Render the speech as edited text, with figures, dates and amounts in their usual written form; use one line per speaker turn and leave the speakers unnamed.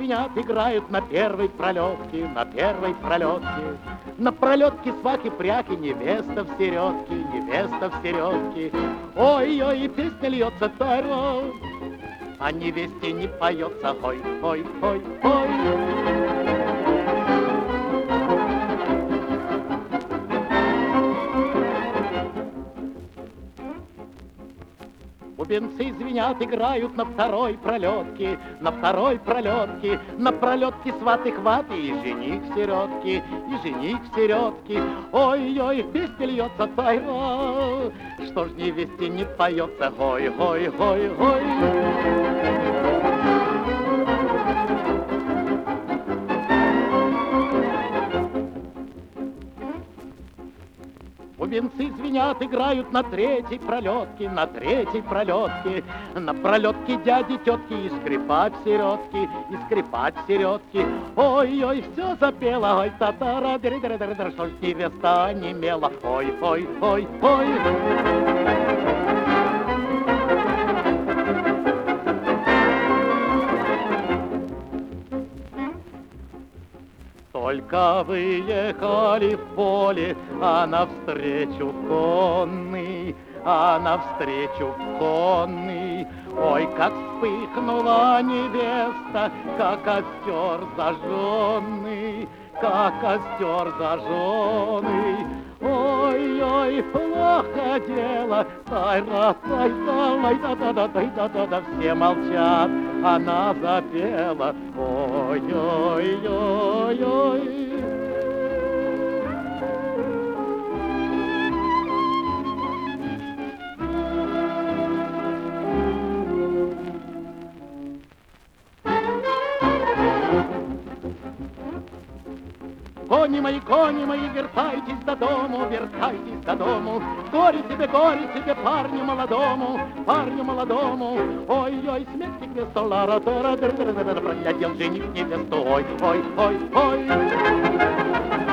звенят, играют на первой пролетке, на первой пролетке. На пролетке свахи-пряки, невеста в середке, невеста в середке. Ой-ой, и песня льется таро, а невесте не поется. Ой-ой-ой-ой. Бубенцы звенят, играют на второй пролетке, на второй пролетке. На пролетке сваты-хваты и жених в середке, и жених в середке. Ой-ой, песня льется тайра, что ж невесте не поется. Ой-ой-ой-ой. Бубенцы звенят, играют на третьей пролетке, на третьей пролетке. На пролетке дяди, тетки и скрипач в середке, и скрипач в середке. Ой-ой, все запела, ой, татара, дыр-дыр-дыр-дыр, что ж невеста онемела. Ой-ой-ой-ой. Только выехали в поле, а навстречу конный, а навстречу конный. Ой, как вспыхнула невеста, как костер зажженный, как костер зажженный. Ой-ой, плохо дело, тай-ра-тай-тай-тай-да-да-да-тай-да-да-да, все молчат, она запела. Ой-ой-ой-ой. Кони мои, вертайтесь до дому, вертайтесь до дому. Горе тебе, парню молодому, парню молодому. Ой-ой, смерть невесту, лара-тора, проглядел жених невесту. Ой-ой-ой-ой.